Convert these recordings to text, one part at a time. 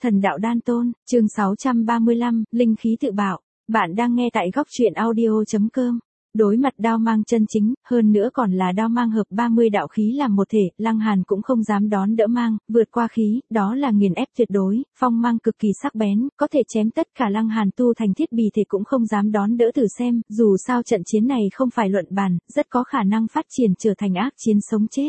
Thần đạo đan tôn, chương 635, linh khí tự bạo. Bạn đang nghe tại góc truyện audio.com. Đối mặt đao mang chân chính, hơn nữa còn là đao mang hợp 30 đạo khí làm một thể, Lăng Hàn cũng không dám đón đỡ mang, vượt qua khí, đó là nghiền ép tuyệt đối, phong mang cực kỳ sắc bén, có thể chém tất cả Lăng Hàn tu thành thiết bì thì cũng không dám đón đỡ thử xem, dù sao trận chiến này không phải luận bàn, rất có khả năng phát triển trở thành ác chiến sống chết.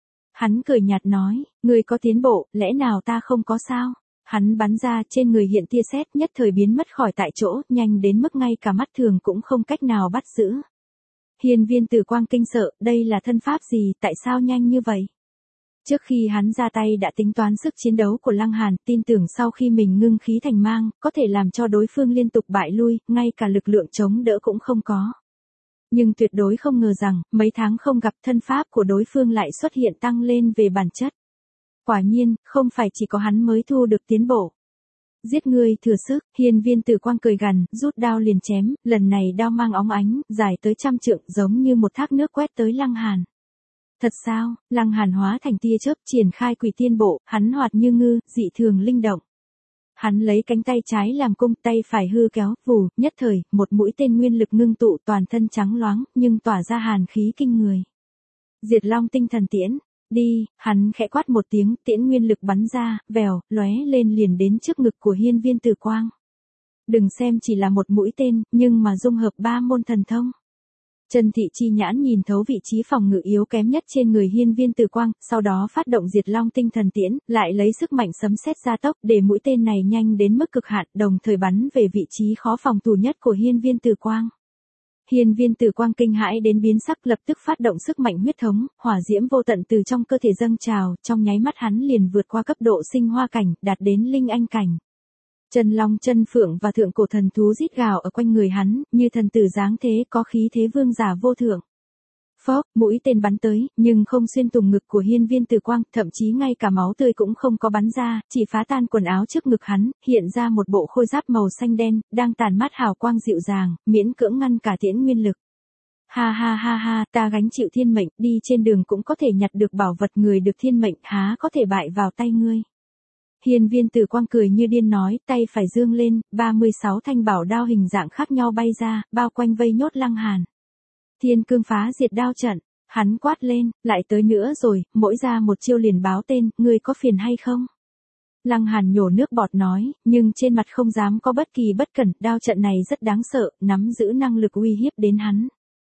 Hắn cười nhạt nói, ngươi có tiến bộ, lẽ nào ta không có sao? Hắn bắn ra, trên người hiện tia sét nhất thời biến mất khỏi tại chỗ, nhanh đến mức ngay cả mắt thường cũng không cách nào bắt giữ. Hiên Viên Tử Quang kinh sợ, đây là thân pháp gì, tại sao nhanh như vậy? Trước khi hắn ra tay đã tính toán sức chiến đấu của Lăng Hàn, tin tưởng sau khi mình ngưng khí thành mang, có thể làm cho đối phương liên tục bại lui, ngay cả lực lượng chống đỡ cũng không có. Nhưng tuyệt đối không ngờ rằng, mấy tháng không gặp thân pháp của đối phương lại xuất hiện tăng lên về bản chất. Quả nhiên, không phải chỉ có hắn mới thu được tiến bộ. Giết ngươi thừa sức, Hiên Viên Tử Quang cười gằn, rút đao liền chém, lần này đao mang óng ánh, dài tới 100 trượng, giống như một thác nước quét tới Lăng Hàn. Thật sao? Lăng Hàn hóa thành tia chớp, triển khai Quỷ Tiên Bộ, hắn hoạt như ngư, dị thường linh động. Hắn lấy cánh tay trái làm cung, tay phải hư kéo, vù, nhất thời, một mũi tên nguyên lực ngưng tụ, toàn thân trắng loáng, nhưng tỏa ra hàn khí kinh người. Diệt Long Tinh Thần Tiễn, đi, hắn khẽ quát một tiếng, tiễn nguyên lực bắn ra, vèo, lóe lên liền đến trước ngực của Hiên Viên Tử Quang. Đừng xem chỉ là một mũi tên, nhưng mà dung hợp 3 môn thần thông. Trần Thị Chi nhãn nhìn thấu vị trí phòng ngự yếu kém nhất trên người Hiên Viên Tử Quang, sau đó phát động Diệt Long Tinh Thần Tiễn, lại lấy sức mạnh sấm sét gia tốc để mũi tên này nhanh đến mức cực hạn, đồng thời bắn về vị trí khó phòng thủ nhất của Hiên Viên Tử Quang. Hiên Viên Tử Quang kinh hãi đến biến sắc, lập tức phát động sức mạnh huyết thống, hỏa diễm vô tận từ trong cơ thể dâng trào, trong nháy mắt hắn liền vượt qua cấp độ sinh hoa cảnh, đạt đến linh anh cảnh. Chân long chân phượng và thượng cổ thần thú rít gào ở quanh người hắn, như thần tử dáng thế, có khí thế vương giả vô thượng. Phốc, mũi tên bắn tới, nhưng không xuyên thủng ngực của Hiên Viên Tử Quang, thậm chí ngay cả máu tươi cũng không có bắn ra, chỉ phá tan quần áo trước ngực hắn, hiện ra một bộ khôi giáp màu xanh đen, đang tàn mát hào quang dịu dàng, miễn cưỡng ngăn cả tiễn nguyên lực. Ha ha ha ha, ta gánh chịu thiên mệnh, đi trên đường cũng có thể nhặt được bảo vật, người được thiên mệnh, há có thể bại vào tay ngươi. Hiên Viên Tử Quang cười như điên nói, tay phải dương lên, 36 thanh bảo đao hình dạng khác nhau bay ra, bao quanh vây nhốt Lăng Hàn. Thiên Cương Phá Diệt Đao Trận, hắn quát lên, lại tới nữa rồi, mỗi ra một chiêu liền báo tên, ngươi có phiền hay không? Lăng Hàn nhổ nước bọt nói, nhưng trên mặt không dám có bất kỳ bất cẩn, đao trận này rất đáng sợ, nắm giữ năng lực uy hiếp đến hắn.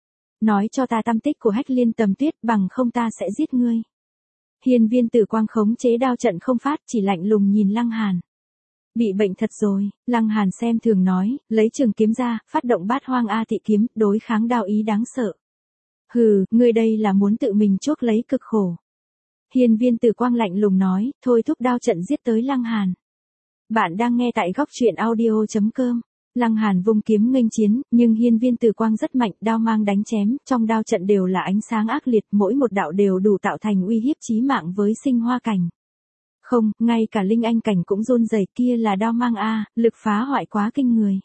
Nói cho ta tâm tích của Hách Liên Tầm Tuyết, bằng không ta sẽ giết ngươi. Hiên Viên Tử Quang khống chế đao trận không phát, chỉ lạnh lùng nhìn Lăng Hàn. Bị bệnh thật rồi, Lăng Hàn xem thường nói, lấy trường kiếm ra, phát động Bát Hoang A Tị kiếm, đối kháng đao ý đáng sợ. Hừ, ngươi đây là muốn tự mình chuốc lấy cực khổ. Hiên Viên Tử Quang lạnh lùng nói, thôi thúc đao trận giết tới Lăng Hàn. Bạn đang nghe tại góc truyện audio.com. Lăng Hàn vung kiếm nghênh chiến, nhưng Hiên Viên Tử Quang rất mạnh, đao mang đánh chém, trong đao trận đều là ánh sáng ác liệt, mỗi một đạo đều đủ tạo thành uy hiếp chí mạng với sinh hoa cảnh. Không, ngay cả linh anh cảnh cũng run rẩy, kia là đao mang a, lực phá hoại quá kinh người.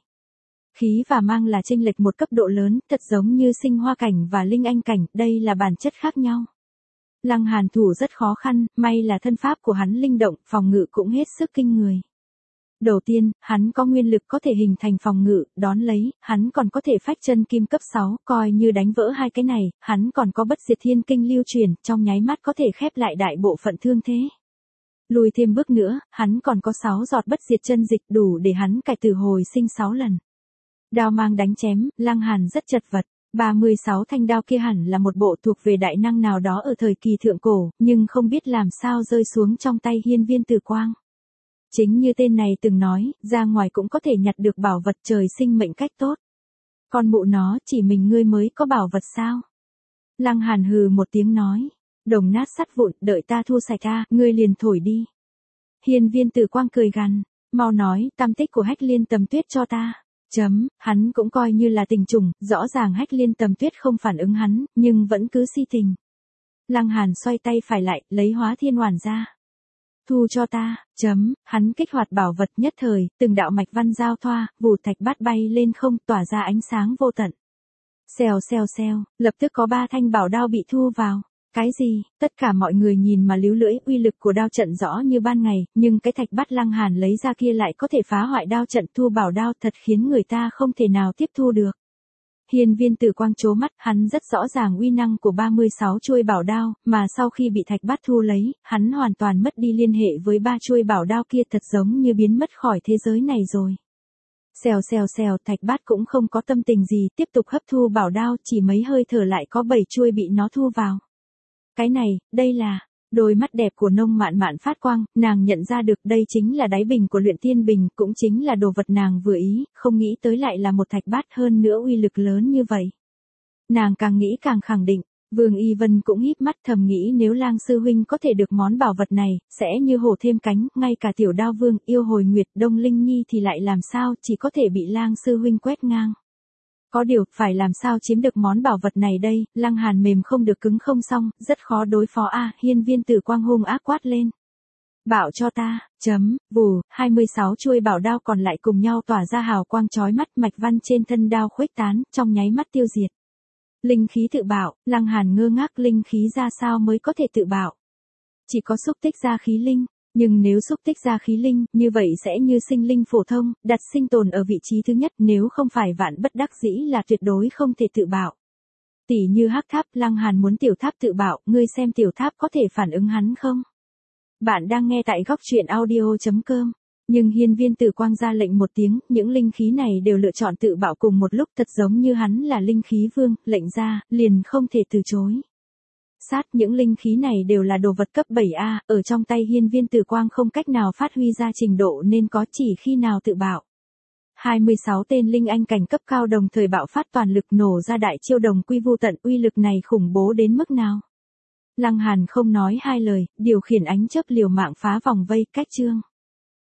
Khí và mang là chênh lệch một cấp độ lớn, thật giống như sinh hoa cảnh và linh anh cảnh, đây là bản chất khác nhau. Lăng Hàn thủ rất khó khăn, may là thân pháp của hắn linh động, phòng ngự cũng hết sức kinh người. Đầu tiên, hắn có nguyên lực có thể hình thành phòng ngự, đón lấy, hắn còn có thể phách chân kim cấp 6, coi như đánh vỡ hai cái này, hắn còn có bất diệt thiên kinh lưu truyền, trong nháy mắt có thể khép lại đại bộ phận thương thế. Lùi thêm bước nữa, hắn còn có 6 giọt bất diệt chân dịch đủ để hắn cải tử hồi sinh 6 lần. Đao mang đánh chém, Lăng Hàn rất chật vật. 36 thanh đao kia hẳn là một bộ thuộc về đại năng nào đó ở thời kỳ thượng cổ, nhưng không biết làm sao rơi xuống trong tay Hiên Viên Tử Quang. Chính như tên này từng nói, ra ngoài cũng có thể nhặt được bảo vật, trời sinh mệnh cách tốt. Con mụ nó, chỉ mình ngươi mới có bảo vật sao? Lăng Hàn hừ một tiếng nói, đồng nát sắt vụn, đợi ta thu sạch ta, ngươi liền thổi đi. Hiên Viên Tử Quang cười gằn, mau nói, tâm tích của Hách Liên Tầm Tuyết cho ta. Hắn cũng coi như là tình trùng, rõ ràng Hách Liên Tầm Tuyết không phản ứng hắn, nhưng vẫn cứ si tình. Lăng Hàn xoay tay phải lại, lấy Hóa Thiên Hoàn ra. Thu cho ta, hắn kích hoạt bảo vật, nhất thời, từng đạo mạch văn giao thoa, vù thạch bát bay lên không, tỏa ra ánh sáng vô tận. Xèo xèo xèo, lập tức có 3 thanh bảo đao bị thu vào. Cái gì? Tất cả mọi người nhìn mà líu lưỡi, uy lực của đao trận rõ như ban ngày, nhưng cái thạch bát Lăng Hàn lấy ra kia lại có thể phá hoại đao trận Thu Bảo đao, thật khiến người ta không thể nào tiếp thu được. Hiên Viên Tử Quang trố mắt, hắn rất rõ ràng uy năng của 36 chuôi bảo đao, mà sau khi bị thạch bát thu lấy, hắn hoàn toàn mất đi liên hệ với 3 chuôi bảo đao kia, thật giống như biến mất khỏi thế giới này rồi. Xèo xèo xèo, thạch bát cũng không có tâm tình gì, tiếp tục hấp thu bảo đao, chỉ mấy hơi thở lại có 7 chuôi bị nó thu vào. Cái này, đây là... Đôi mắt đẹp của Nông Mạn Mạn phát quang, nàng nhận ra được đây chính là đáy bình của luyện tiên bình, cũng chính là đồ vật nàng vừa ý, không nghĩ tới lại là một thạch bát, hơn nữa uy lực lớn như vậy. Nàng càng nghĩ càng khẳng định, Vương Y Vân cũng híp mắt thầm nghĩ nếu Lang sư huynh có thể được món bảo vật này, sẽ như hổ thêm cánh, ngay cả Tiểu Đao Vương, Yêu Hồi Nguyệt, Đông Linh Nhi thì lại làm sao, chỉ có thể bị Lang sư huynh quét ngang. Có điều, phải làm sao chiếm được món bảo vật này đây, Lăng Hàn mềm không được cứng không xong, rất khó đối phó a. Hiên Viên Tử Quang hung ác quát lên. Bảo cho ta, vù, 26 chuôi bảo đao còn lại cùng nhau tỏa ra hào quang chói mắt, mạch văn trên thân đao khuếch tán, trong nháy mắt tiêu diệt. Linh khí tự bạo, Lăng Hàn ngơ ngác, linh khí ra sao mới có thể tự bạo? Chỉ có xúc tích ra khí linh. Nhưng nếu xúc tích ra khí linh, như vậy sẽ như sinh linh phổ thông, đặt sinh tồn ở vị trí thứ nhất, nếu không phải vạn bất đắc dĩ là tuyệt đối không thể tự bạo. Tỷ như hắc tháp, Lăng Hàn muốn tiểu tháp tự bạo, ngươi xem tiểu tháp có thể phản ứng hắn không? Bạn đang nghe tại góc truyện audio.com. Nhưng Hiên Viên Tử Quang ra lệnh một tiếng, những linh khí này đều lựa chọn tự bạo cùng một lúc, thật giống như hắn là linh khí vương, lệnh ra, liền không thể từ chối. Sát, những linh khí này đều là đồ vật cấp 7A, ở trong tay Hiên Viên Tử Quang không cách nào phát huy ra trình độ nên có, chỉ khi nào tự bạo. 26 tên linh anh cảnh cấp cao đồng thời bạo phát toàn lực nổ ra đại chiêu đồng quy vu tận, uy lực này khủng bố đến mức nào. Lăng Hàn không nói hai lời, điều khiển ánh chớp liều mạng phá vòng vây, cách chương.